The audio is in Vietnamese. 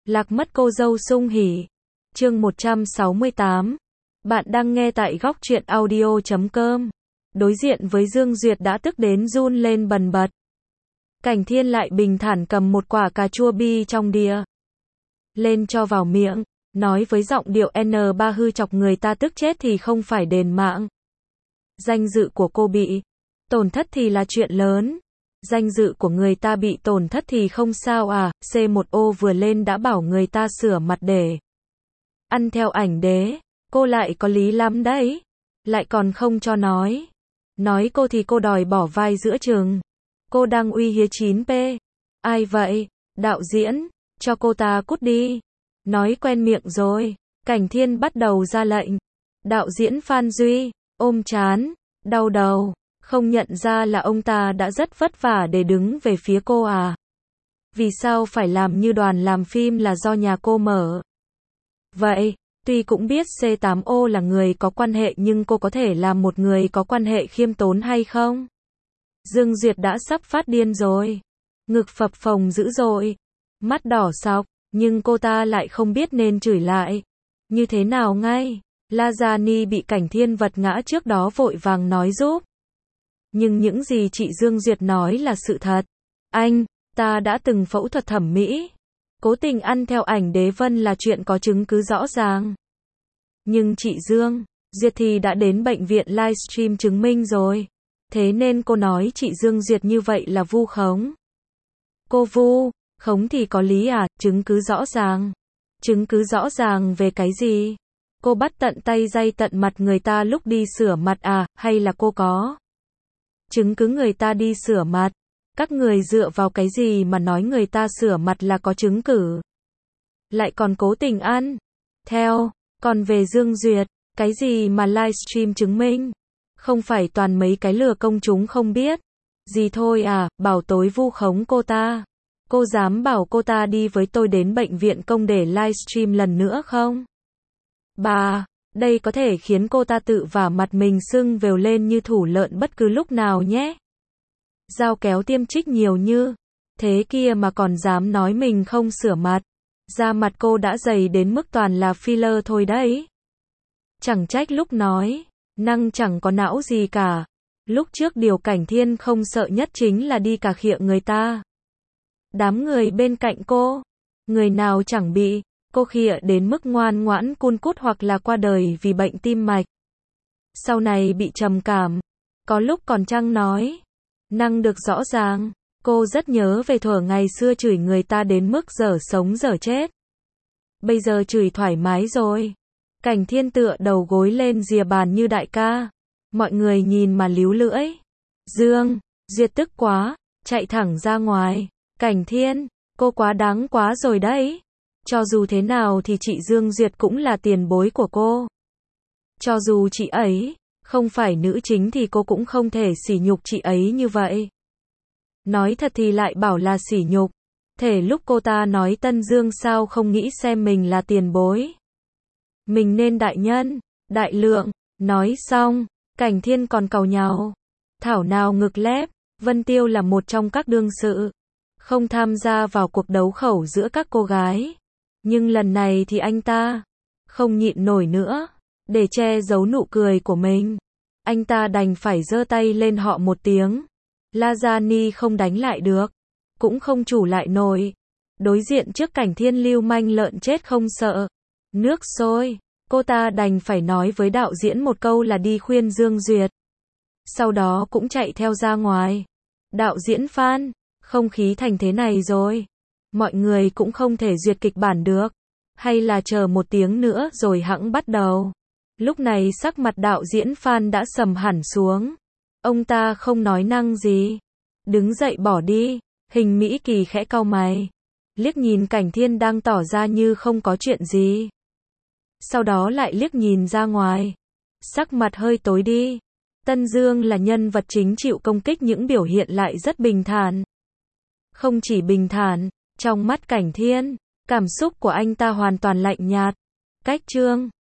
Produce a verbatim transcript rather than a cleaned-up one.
Lạc mất cô dâu sung hỉ. Chương một trăm sáu mươi tám. Bạn đang nghe tại góc truyện audio chấm com. Đối diện với Dương Duyệt đã tức đến run lên bần bật. Cảnh Thiên lại bình thản cầm một quả cà chua bi trong đĩa lên cho vào miệng, nói với giọng điệu N ba hư chọc người ta tức chết thì không phải đền mạng. Danh dự của cô bị tổn thất thì là chuyện lớn. Danh dự của người ta bị tổn thất thì không sao à. C một O vừa lên đã bảo người ta sửa mặt để ăn theo ảnh đế. Cô lại có lý lắm đấy. Lại còn không cho nói. Nói cô thì cô đòi bỏ vai giữa chừng. Cô đang uy hiếp chín P. Ai vậy? Đạo diễn. Cho cô ta cút đi. Nói quen miệng rồi. Cảnh Thiên bắt đầu ra lệnh. Đạo diễn Phan Duy ôm chán, đau đầu. Không nhận ra là ông ta đã rất vất vả để đứng về phía cô à? Vì sao phải làm như đoàn làm phim là do nhà cô mở? Vậy, tuy cũng biết C tám O là người có quan hệ nhưng cô có thể làm một người có quan hệ khiêm tốn hay không? Dương Duyệt đã sắp phát điên rồi. Ngực phập phồng dữ dội. Mắt đỏ sọc, nhưng cô ta lại không biết nên chửi lại như thế nào ngay. Lajani bị Cảnh Thiên vật ngã trước đó vội vàng nói giúp. Nhưng những gì chị Dương Duyệt nói là sự thật. Anh, ta đã từng phẫu thuật thẩm mỹ. Cố tình ăn theo ảnh đế vân là chuyện có chứng cứ rõ ràng. Nhưng chị Dương Duyệt thì đã đến bệnh viện livestream chứng minh rồi. Thế nên cô nói chị Dương Duyệt như vậy là vu khống. Cô vu khống thì có lý à? Chứng cứ rõ ràng. Chứng cứ rõ ràng về cái gì? Cô bắt tận tay day tận mặt người ta lúc đi sửa mặt à? Hay là cô có chứng cứ người ta đi sửa mặt? Các người dựa vào cái gì mà nói người ta sửa mặt là có chứng cứ? Lại còn cố tình ăn theo. Còn về Dương Duyệt, cái gì mà livestream chứng minh? Không phải toàn mấy cái lừa công chúng không biết gì thôi à? Bảo tối vu khống cô ta. Cô dám bảo cô ta đi với tôi đến bệnh viện công để livestream lần nữa không? Bà, đây có thể khiến cô ta tự vả mặt mình sưng vèo lên như thủ lợn bất cứ lúc nào nhé. Dao kéo tiêm trích nhiều như thế kia mà còn dám nói mình không sửa mặt. Da mặt cô đã dày đến mức toàn là filler thôi đấy. Chẳng trách lúc nói, năng chẳng có não gì cả. Lúc trước điều Cảnh Thiên không sợ nhất chính là đi cà khịa người ta. Đám người bên cạnh cô, người nào chẳng bị cô khịa đến mức ngoan ngoãn cun cút hoặc là qua đời vì bệnh tim mạch. Sau này bị trầm cảm. Có lúc còn trăng nói năng được rõ ràng. Cô rất nhớ về thuở ngày xưa chửi người ta đến mức dở sống dở chết. Bây giờ chửi thoải mái rồi. Cảnh Thiên tựa đầu gối lên rìa bàn như đại ca. Mọi người nhìn mà líu lưỡi. Dương Duyệt tức quá, chạy thẳng ra ngoài. Cảnh Thiên, cô quá đáng quá rồi đấy. Cho dù thế nào thì chị Dương Duyệt cũng là tiền bối của cô. Cho dù chị ấy không phải nữ chính thì cô cũng không thể sỉ nhục chị ấy như vậy. Nói thật thì lại bảo là sỉ nhục. Thể lúc cô ta nói Tân Dương sao không nghĩ xem mình là tiền bối. Mình nên đại nhân, đại lượng. Nói xong, Cảnh Thiên còn càu nhàu. Thảo nào ngực lép, Vân Tiêu là một trong các đương sự không tham gia vào cuộc đấu khẩu giữa các cô gái. Nhưng lần này thì anh ta không nhịn nổi nữa. Để che giấu nụ cười của mình, anh ta đành phải giơ tay lên họ một tiếng. Lajani không đánh lại được, cũng không chủ lại nổi. Đối diện trước Cảnh Thiên lưu manh lợn chết không sợ nước sôi, cô ta đành phải nói với đạo diễn một câu là đi khuyên Dương Duyệt. Sau đó cũng chạy theo ra ngoài. Đạo diễn Phan, không khí thành thế này rồi. Mọi người cũng không thể duyệt kịch bản được. Hay là chờ một tiếng nữa rồi hẵng bắt đầu. Lúc này sắc mặt đạo diễn Phan đã sầm hẳn xuống. Ông ta không nói năng gì. Đứng dậy bỏ đi. Hình Mỹ Kỳ khẽ cau mày. Liếc nhìn Cảnh Thiên đang tỏ ra như không có chuyện gì. Sau đó lại liếc nhìn ra ngoài. Sắc mặt hơi tối đi. Tân Dương là nhân vật chính chịu công kích những biểu hiện lại rất bình thản. Không chỉ bình thản, trong mắt Cảnh Thiên, cảm xúc của anh ta hoàn toàn lạnh nhạt. Cách chương